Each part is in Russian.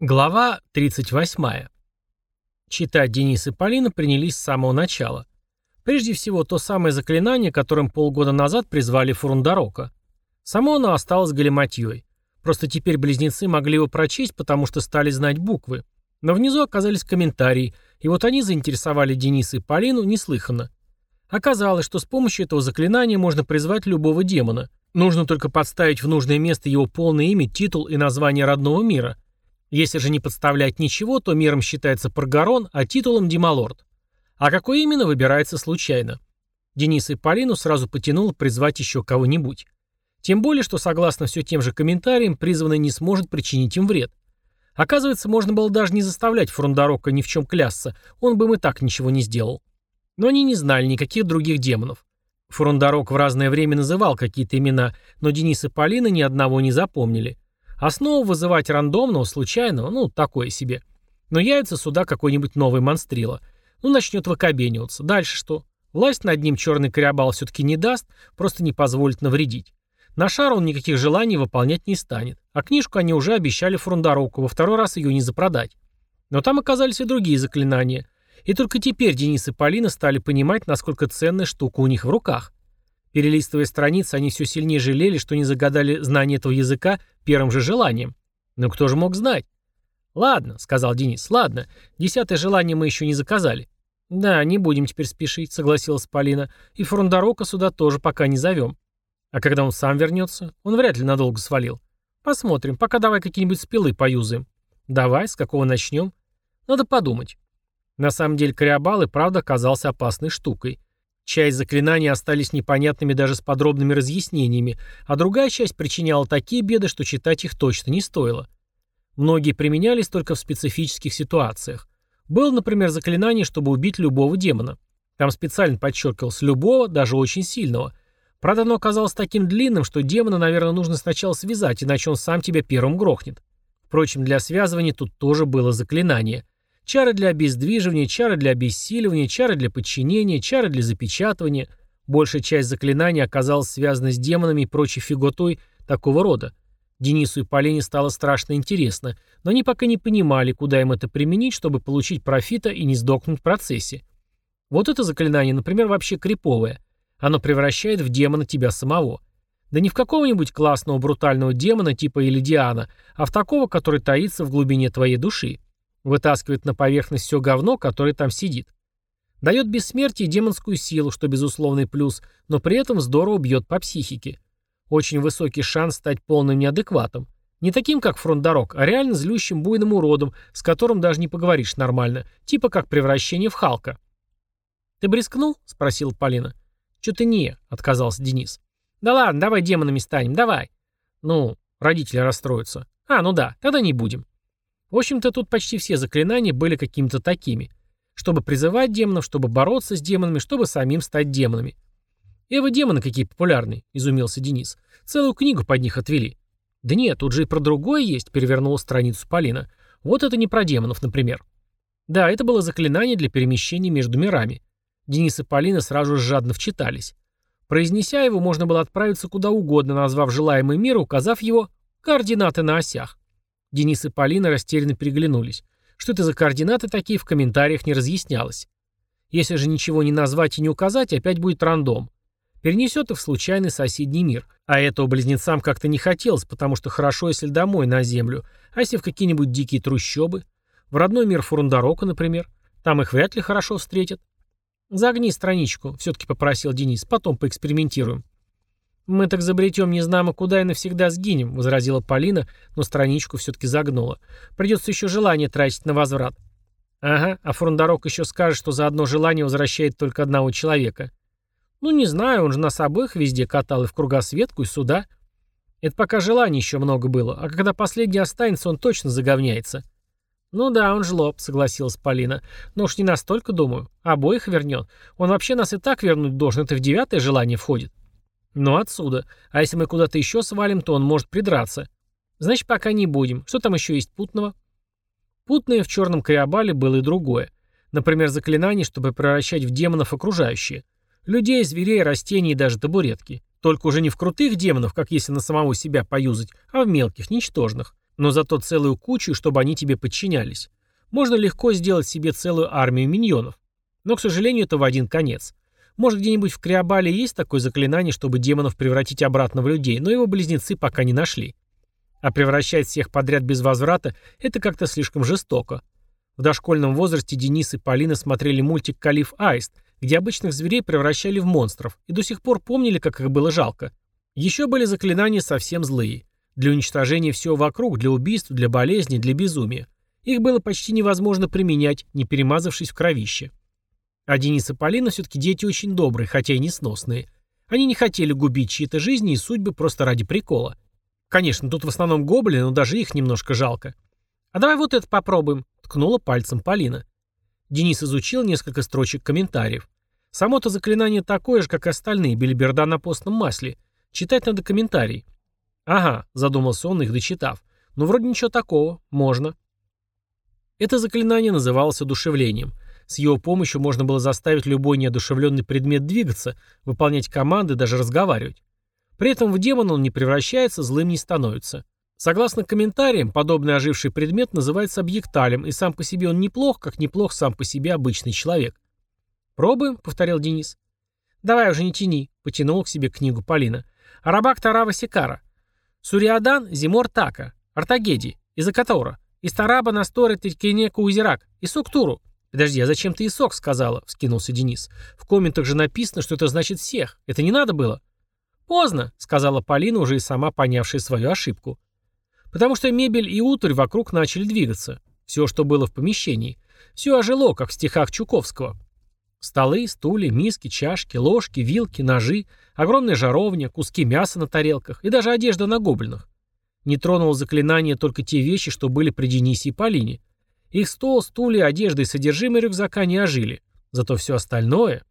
Глава 38. Читать Денис и Полина принялись с самого начала. Прежде всего, то самое заклинание, которым полгода назад призвали Фурундарока. Само оно осталось галиматьей. Просто теперь близнецы могли его прочесть, потому что стали знать буквы. Но внизу оказались комментарии, и вот они заинтересовали Дениса и Полину неслыханно. Оказалось, что с помощью этого заклинания можно призвать любого демона. Нужно только подставить в нужное место его полное имя, титул и название родного мира. Если же не подставлять ничего, то миром считается Паргарон, а титулом Дималорд. А какой именно, выбирается случайно. Денис и Полину сразу потянуло призвать еще кого-нибудь. Тем более, что согласно все тем же комментариям, призванный не сможет причинить им вред. Оказывается, можно было даже не заставлять Фурундарока ни в чем клясться, он бы им и так ничего не сделал. Но они не знали никаких других демонов. Фурундарок в разное время называл какие-то имена, но Денис и Полина ни одного не запомнили. А снова вызывать рандомного, случайного, такое себе. Но явится сюда какой-нибудь новый монстрила. Начнет выкобениваться. Дальше что? Власть над ним черный корябал все-таки не даст, просто не позволит навредить. На шар он никаких желаний выполнять не станет. А книжку они уже обещали Фурундароку, во второй раз ее не запродать. Но там оказались и другие заклинания. И только теперь Денис и Полина стали понимать, насколько ценная штука у них в руках. Перелистывая страницы, они все сильнее жалели, что не загадали знание этого языка первым же желанием. Но кто же мог знать? «Ладно», — сказал Денис, — «ладно. 10-е желание мы еще не заказали». «Да, не будем теперь спешить», — согласилась Полина. «И Фурундарока сюда тоже пока не зовем». «А когда он сам вернется? Он вряд ли надолго свалил». «Посмотрим. Пока давай какие-нибудь спилы поюзаем». «Давай. С какого начнем?» «Надо подумать». На самом деле Кориабал и правда оказался опасной штукой. Часть заклинаний остались непонятными даже с подробными разъяснениями, а другая часть причиняла такие беды, что читать их точно не стоило. Многие применялись только в специфических ситуациях. Было, например, заклинание, чтобы убить любого демона. Там специально подчеркивалось «любого», даже очень сильного. Правда, оно оказалось таким длинным, что демона, наверное, нужно сначала связать, иначе он сам тебя первым грохнет. Впрочем, для связывания тут тоже было заклинание. Чары для обездвиживания, чары для обессиливания, чары для подчинения, чары для запечатывания. Большая часть заклинаний оказалась связана с демонами и прочей фиготой такого рода. Денису и Полине стало страшно интересно, но они пока не понимали, куда им это применить, чтобы получить профита и не сдохнуть в процессе. Вот это заклинание, например, вообще криповое. Оно превращает в демона тебя самого. Да не в какого-нибудь классного брутального демона типа Элидиана, а в такого, который таится в глубине твоей души. Вытаскивает на поверхность все говно, которое там сидит. Дает бессмертие и демонскую силу, что безусловный плюс, но при этом здорово бьет по психике. Очень высокий шанс стать полным неадекватом. Не таким, как Фурундарок, а реально злющим буйным уродом, с которым даже не поговоришь нормально, типа как превращение в Халка. «Ты бы рискнул?» — спросила Полина. «Чё-то не», — отказался Денис. «Да ладно, давай демонами станем, давай». Родители расстроятся. Ну да, тогда не будем. В общем-то, тут почти все заклинания были какими-то такими. Чтобы призывать демонов, чтобы бороться с демонами, чтобы самим стать демонами. «Эвы-демоны какие популярные», — изумился Денис. «Целую книгу под них отвели». «Да нет, тут же и про другое есть», — перевернула страницу Полина. «Вот это не про демонов, например». Да, это было заклинание для перемещения между мирами. Денис и Полина сразу же жадно вчитались. Произнеся его, можно было отправиться куда угодно, назвав желаемый мир и указав его координаты на осях. Денис и Полина растерянно переглянулись. Что это за координаты такие, в комментариях не разъяснялось. Если же ничего не назвать и не указать, опять будет рандом. Перенесет их в случайный соседний мир. А этого близнецам как-то не хотелось, потому что хорошо, если домой на землю, а если в какие-нибудь дикие трущобы. В родной мир Фурундарока, например. Там их вряд ли хорошо встретят. «Загни страничку», — все-таки попросил Денис, — «потом поэкспериментируем». «Мы так забретем незнамо куда и навсегда сгинем», — возразила Полина, но страничку все-таки загнула. «Придется еще желание тратить на возврат». «Ага, а Фурундарок еще скажет, что за одно желание возвращает только одного человека». «Не знаю, он же нас обоих везде катал, и в кругосветку, и сюда». «Это пока желаний еще много было, а когда последний останется, он точно заговняется». «Ну да, он жлоб», — согласилась Полина. «Но уж не настолько, думаю. Обоих вернет. Он вообще нас и так вернуть должен, это в 9-е желание входит». Отсюда. А если мы куда-то еще свалим, то он может придраться. Значит, пока не будем. Что там еще есть путного? Путное в черном Кориабале было и другое. Например, заклинание, чтобы превращать в демонов окружающие. Людей, зверей, растений и даже табуретки. Только уже не в крутых демонов, как если на самого себя поюзать, а в мелких, ничтожных. Но зато целую кучу, чтобы они тебе подчинялись. Можно легко сделать себе целую армию миньонов. Но, к сожалению, это в один конец. Может, где-нибудь в Криобале есть такое заклинание, чтобы демонов превратить обратно в людей, но его близнецы пока не нашли. А превращать всех подряд без возврата – это как-то слишком жестоко. В дошкольном возрасте Денис и Полина смотрели мультик «Калиф Аист», где обычных зверей превращали в монстров, и до сих пор помнили, как их было жалко. Еще были заклинания совсем злые. Для уничтожения всего вокруг, для убийств, для болезней, для безумия. Их было почти невозможно применять, не перемазавшись в кровище. А Денис и Полина все-таки дети очень добрые, хотя и несносные. Они не хотели губить чьи-то жизни и судьбы просто ради прикола. Конечно, тут в основном гоблины, но даже их немножко жалко. «А давай вот это попробуем», — ткнула пальцем Полина. Денис изучил несколько строчек комментариев. Само-то заклинание такое же, как и остальные, белиберда на постном масле. Читать надо комментарий. «Ага», — задумался он, их дочитав. «Ну, вроде ничего такого. Можно». Это заклинание называлось одушевлением. С его помощью можно было заставить любой неодушевленный предмет двигаться, выполнять команды, даже разговаривать. При этом в демона он не превращается, злым не становится. Согласно комментариям, подобный оживший предмет называется объекталем, и сам по себе он неплох, как неплох сам по себе обычный человек. «Пробуем», — повторил Денис. «Давай уже не тяни», — потянул к себе книгу Полина. «Арабак Тарава Сикара. Суриадан Зимор Така. Артагеди. Изакатора. Истараба Насторе Тикенека Узирак. Исуктуру». «Подожди, а зачем ты Исок сказала?» — вскинулся Денис. «В комментах же написано, что это значит всех. Это не надо было?» «Поздно», — сказала Полина, уже и сама понявшая свою ошибку. «Потому что мебель и утварь вокруг начали двигаться. Все, что было в помещении. Все ожило, как в стихах Чуковского. Столы, стулья, миски, чашки, ложки, вилки, ножи, огромная жаровня, куски мяса на тарелках и даже одежда на гоблинах. Не тронуло заклинание только те вещи, что были при Денисе и Полине. Их стол, стулья, одежда и содержимое рюкзака не ожили. Зато все остальное...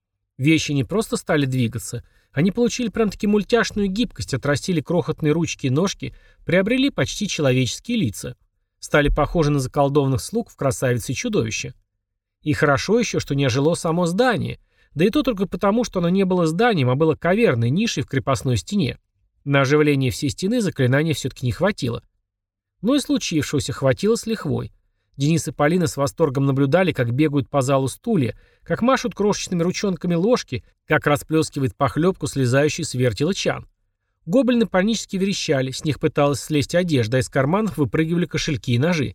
Вещи не просто стали двигаться, они получили прям-таки мультяшную гибкость, отрастили крохотные ручки и ножки, приобрели почти человеческие лица. Стали похожи на заколдованных слуг в «Красавице и чудовище». И хорошо еще, что не ожило само здание, да и то только потому, что оно не было зданием, а было каверной нишей в крепостной стене. На оживление всей стены заклинания все-таки не хватило. Но и случившегося хватило с лихвой. Денис и Полина с восторгом наблюдали, как бегают по залу стулья, как машут крошечными ручонками ложки, как расплескивает похлебку, слезающий с вертела чан. Гоблины панически верещали, с них пыталась слезть одежда, а из карманов выпрыгивали кошельки и ножи.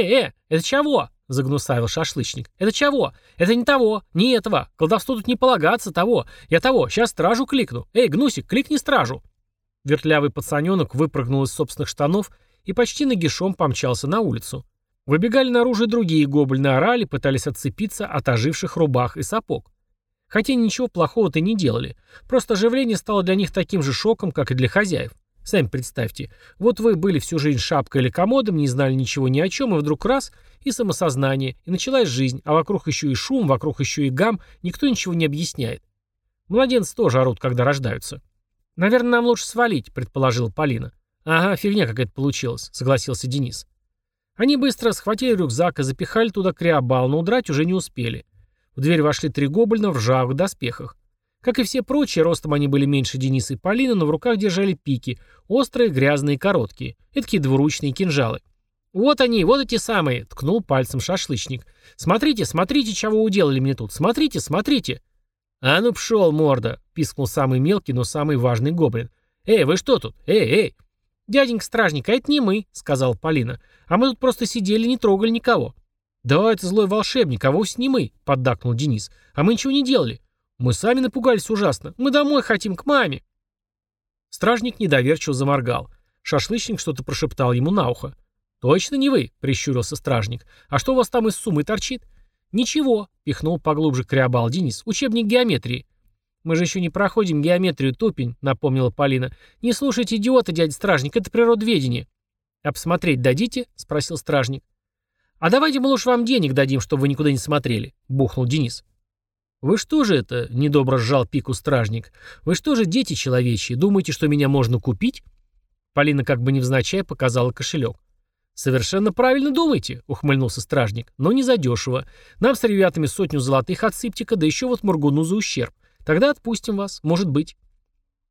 Это чего?» — загнусавил шашлычник. «Это чего? Это не того, не этого. Колдовству тут не полагаться того. Я того, сейчас стражу кликну. Эй, Гнусик, кликни стражу». Вертлявый пацаненок выпрыгнул из собственных штанов и почти нагишом помчался на улицу. Выбегали наружу и другие гоблины, орали, пытались отцепиться от оживших рубах и сапог. Хотя ничего плохого-то не делали. Просто оживление стало для них таким же шоком, как и для хозяев. Сами представьте, вот вы были всю жизнь шапкой или комодом, не знали ничего ни о чем, и вдруг раз — и самосознание, и началась жизнь, а вокруг еще и шум, вокруг еще и гам, никто ничего не объясняет. Младенцы тоже орут, когда рождаются. «Наверное, нам лучше свалить», — предположила Полина. «Ага, фигня какая-то получилась», — согласился Денис. Они быстро схватили рюкзак и запихали туда Криобал, но удрать уже не успели. В дверь вошли 3 гоблина в ржавых доспехах. Как и все прочие, ростом они были меньше Дениса и Полины, но в руках держали пики, острые, грязные и короткие. Эдакие двуручные кинжалы. «Вот они, вот эти самые!» — ткнул пальцем шашлычник. «Смотрите, смотрите, чего уделали мне тут! Смотрите, смотрите!» «А ну пшел, морда!» — пискнул самый мелкий, но самый важный гоблин. «Эй, вы что тут? Эй!» «Дяденька стражник, а это не мы», — сказала Полина. «А мы тут просто сидели, не трогали никого». «Да, это злой волшебник, а вовсе не мы», — поддакнул Денис. «А мы ничего не делали. Мы сами напугались ужасно. Мы домой хотим, к маме». Стражник недоверчиво заморгал. Шашлычник что-то прошептал ему на ухо. «Точно не вы?» — прищурился стражник. «А что у вас там из суммы торчит?» «Ничего», — пихнул поглубже Криобал Денис. «Учебник геометрии». «Мы же еще не проходим геометрию, тупень», — напомнила Полина. «Не слушайте идиота, дядя стражник, это природоведение». «А посмотреть дадите?» — спросил стражник. «А давайте мы лучше вам денег дадим, чтобы вы никуда не смотрели», — бухнул Денис. «Вы что же это?» — недобро сжал пику стражник. «Вы что же, дети человечьи, думаете, что меня можно купить?» Полина как бы невзначай показала кошелек. «Совершенно правильно думаете», — ухмыльнулся стражник. «Но не задешево. Нам с ребятами 100 золотых отсыпьте-ка, да еще вот Моргуну за ущерб. Тогда отпустим вас, может быть».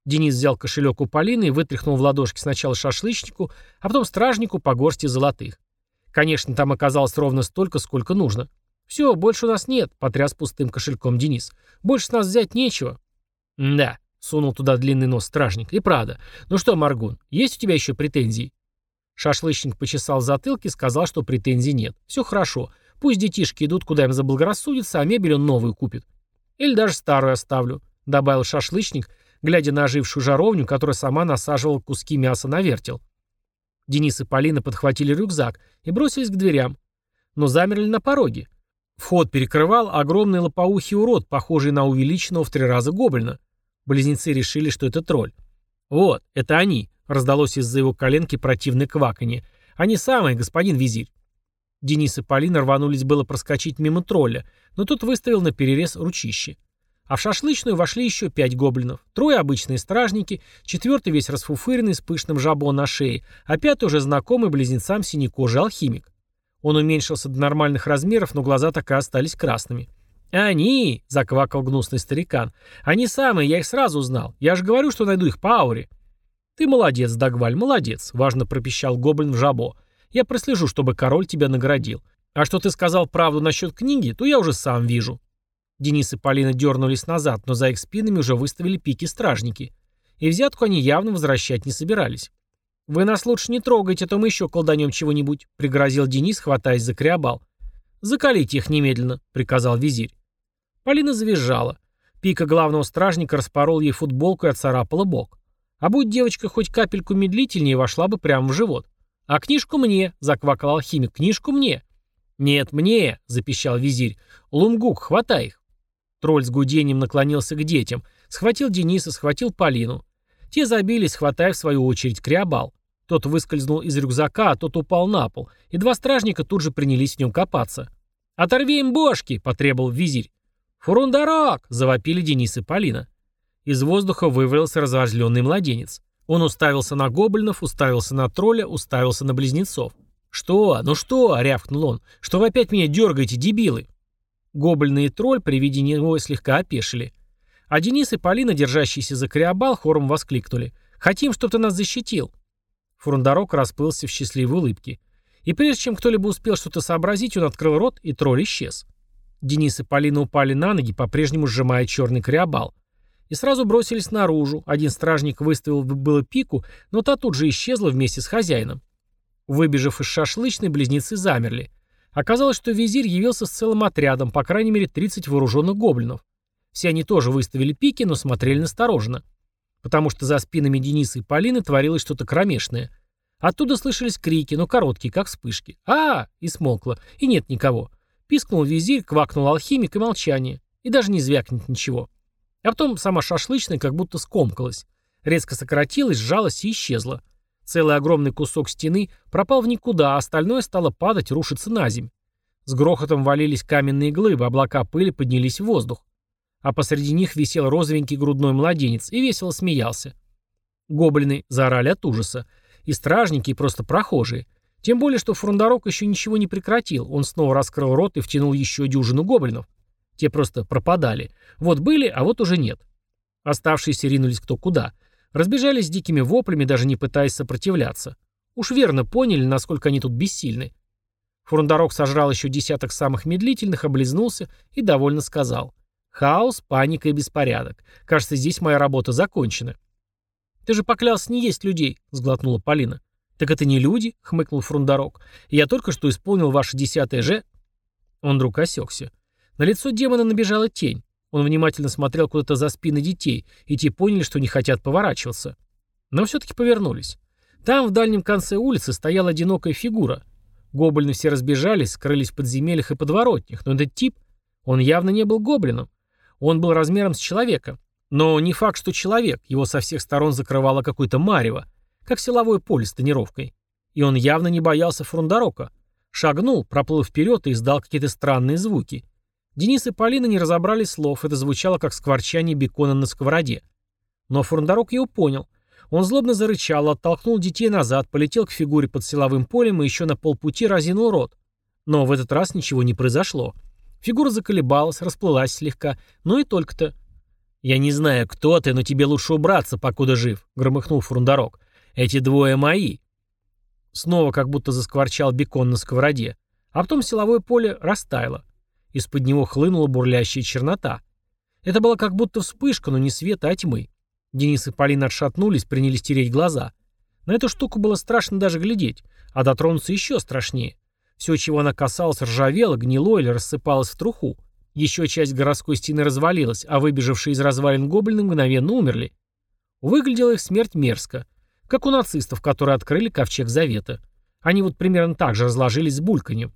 Денис взял кошелек у Полины и вытряхнул в ладошки сначала шашлычнику, а потом стражнику по горсти золотых. Конечно, там оказалось ровно столько, сколько нужно. «Все, больше у нас нет», — потряс пустым кошельком Денис. «Больше с нас взять нечего». «Да», — сунул туда длинный нос стражник. «И правда. Ну что, Маргун, есть у тебя еще претензии?» Шашлычник почесал в затылке и сказал, что претензий нет. «Все хорошо. Пусть детишки идут, куда им заблагорассудится, а мебель он новую купит. Или даже старую оставлю», — добавил шашлычник, глядя на ожившую жаровню, которая сама насаживала куски мяса на вертел. Денис и Полина подхватили рюкзак и бросились к дверям, но замерли на пороге. Вход перекрывал огромный лопоухий урод, похожий на увеличенного в 3 раза гоблина. Близнецы решили, что это тролль. «Вот, это они», — раздалось из-за его коленки противное кваканье. «Они самые, господин визирь». Денис и Полина рванулись было проскочить мимо тролля, но тот выставил наперерез ручище. А в шашлычную вошли еще 5 гоблинов. 3 обычные стражники, 4 весь расфуфыренный с пышным жабо на шее, а 5 уже знакомый близнецам синекожий алхимик. Он уменьшился до нормальных размеров, но глаза так и остались красными. «Они!» — заквакал гнусный старикан. «Они самые, я их сразу узнал. Я же говорю, что найду их по ауре». «Ты молодец, Дагваль, молодец», — важно пропищал гоблин в жабо. «Я прослежу, чтобы король тебя наградил. А что ты сказал правду насчет книги, то я уже сам вижу». Денис и Полина дернулись назад, но за их спинами уже выставили пики стражники. И взятку они явно возвращать не собирались. «Вы нас лучше не трогайте, а то мы еще колданем чего-нибудь», — пригрозил Денис, хватаясь за криобал. «Закалите их немедленно», — приказал визирь. Полина завизжала. Пика главного стражника распорол ей футболку и отцарапала бок. А будь девочка хоть капельку медлительнее, вошла бы прямо в живот. «А книжку мне», — заквакал алхимик, — «книжку мне». «Нет, мне», — запищал визирь. «Лумгук, хватай их». Тролль с гудением наклонился к детям, схватил Дениса, схватил Полину. Те забились, хватая в свою очередь криобал. Тот выскользнул из рюкзака, а тот упал на пол, и 2 стражника тут же принялись в нем копаться. «Оторви им бошки!» — потребовал визирь. «Фурундарок!» — завопили Денис и Полина. Из воздуха вывалился разозленный младенец. Он уставился на гоблинов, уставился на тролля, уставился на близнецов. «Что? Ну что?» — рявкнул он. «Что вы опять меня дергаете, дебилы?» Гоблины и тролль при виде него слегка опешили. А Денис и Полина, держащиеся за криобал, хором воскликнули. «Хотим, чтобы ты нас защитил!» Фурундарок расплылся в счастливой улыбке. И прежде чем кто-либо успел что-то сообразить, он открыл рот, и тролль исчез. Денис и Полина упали на ноги, по-прежнему сжимая черный криобал. И сразу бросились наружу. Один стражник выставил было пику, но та тут же исчезла вместе с хозяином. Выбежав из шашлычной, близнецы замерли. Оказалось, что визирь явился с целым отрядом, по крайней мере 30 вооруженных гоблинов. Все они тоже выставили пики, но смотрели настороженно. Потому что за спинами Дениса и Полины творилось что-то кромешное. Оттуда слышались крики, но короткие, как вспышки. И смолкло. И нет никого. Пискнул визирь, квакнул алхимик, и молчание. И даже не звякнет ничего. А потом сама шашлычная как будто скомкалась. Резко сократилась, сжалась и исчезла. Целый огромный кусок стены пропал в никуда, а остальное стало падать, рушиться на земь. С грохотом валились каменные глыбы, облака пыли поднялись в воздух. А посреди них висел розовенький грудной младенец и весело смеялся. Гоблины заорали от ужаса. И стражники, и просто прохожие. Тем более, что Фурундарок еще ничего не прекратил. Он снова раскрыл рот и втянул еще дюжину гоблинов. Те просто пропадали. Вот были, а вот уже нет. Оставшиеся ринулись кто куда. Разбежались дикими воплями, даже не пытаясь сопротивляться. Уж верно поняли, насколько они тут бессильны. Фурундарок сожрал еще десяток самых медлительных, облизнулся и довольно сказал. «Хаос, паника и беспорядок. Кажется, здесь моя работа закончена». «Ты же поклялся не есть людей», — сглотнула Полина. «Так это не люди», — хмыкнул Фурундарок. «Я только что исполнил ваше 10-е же...» Он вдруг осекся. На лицо демона набежала тень. Он внимательно смотрел куда-то за спины детей, и те поняли, что не хотят поворачиваться. Но все-таки повернулись. Там, в дальнем конце улицы, стояла одинокая фигура. Гоблины все разбежались, скрылись в подземельях и подворотнях, но этот тип, он явно не был гоблином. Он был размером с человека. Но не факт, что человек, его со всех сторон закрывало какое-то марево, как силовое поле с тонировкой. И он явно не боялся Фурундарока. Шагнул, проплыл вперед и издал какие-то странные звуки. Денис и Полина не разобрали слов, это звучало как скворчание бекона на сковороде. Но Фурундарок его понял. Он злобно зарычал, оттолкнул детей назад, полетел к фигуре под силовым полем и еще на полпути разинул рот. Но в этот раз ничего не произошло. Фигура заколебалась, расплылась слегка, но и только-то. «Я не знаю, кто ты, но тебе лучше убраться, покуда жив», — громыхнул Фурундарок. «Эти двое мои». Снова как будто заскворчал бекон на сковороде, а потом силовое поле растаяло. Из-под него хлынула бурлящая чернота. Это была как будто вспышка, но не света, а тьмы. Денис и Полина отшатнулись, принялись тереть глаза. На эту штуку было страшно даже глядеть, а дотронуться еще страшнее. Все, чего она касалась, ржавело, гнило или рассыпалось в труху. Еще часть городской стены развалилась, а выбежавшие из развалин гоблины мгновенно умерли. Выглядела их смерть мерзко, как у нацистов, которые открыли ковчег Завета. Они вот примерно так же разложились с бульканьем.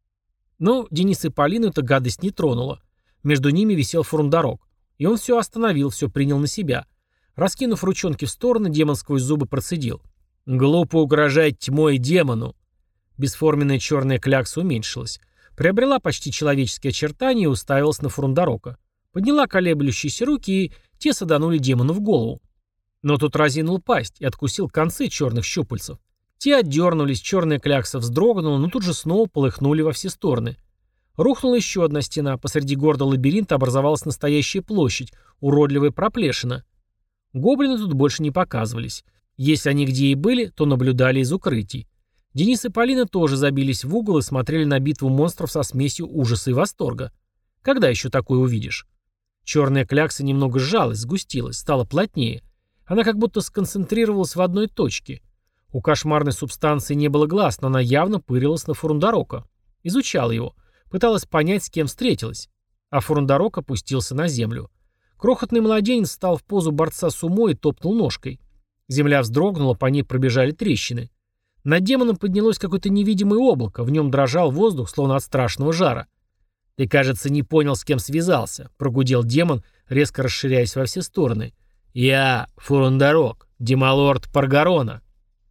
Но Денис и Полину эта гадость не тронула. Между ними висел Фурундарок. И он все остановил, все принял на себя. Раскинув ручонки в стороны, демон сквозь зубы процедил. «Глупо угрожать тьмой демону». Бесформенная черная клякса уменьшилась. Приобрела почти человеческие очертания и уставилась на Фурундарока. Подняла колеблющиеся руки, и те саданули демону в голову. Но тот разинул пасть и откусил концы черных щупальцев. Те отдернулись, черная клякса вздрогнула, но тут же снова полыхнули во все стороны. Рухнула еще одна стена, посреди города лабиринта образовалась настоящая площадь, уродливая проплешина. Гоблины тут больше не показывались. Если они где и были, то наблюдали из укрытий. Денис и Полина тоже забились в угол и смотрели на битву монстров со смесью ужаса и восторга. Когда еще такое увидишь? Черная клякса немного сжалась, сгустилась, стала плотнее. Она как будто сконцентрировалась в одной точке. У кошмарной субстанции не было глаз, но она явно пырилась на Фурундарока. Изучала его. Пыталась понять, с кем встретилась. А Фурундарок опустился на землю. Крохотный младенец встал в позу борца с умой и топнул ножкой. Земля вздрогнула, по ней пробежали трещины. Над демоном поднялось какое-то невидимое облако, в нем дрожал воздух, словно от страшного жара. «Ты, кажется, не понял, с кем связался», — прогудел демон, резко расширяясь во все стороны. «Я Фурундарок, демалорд Паргарона».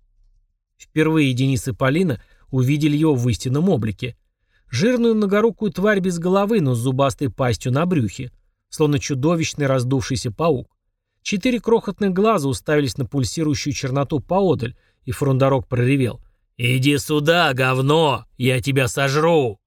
Впервые Денис и Полина увидели его в истинном облике. Жирную многорукую тварь без головы, но с зубастой пастью на брюхе, словно чудовищный раздувшийся паук. 4 крохотных глаза уставились на пульсирующую черноту поодаль, и Фурундарок проревел: «Иди сюда, говно! Я тебя сожру!»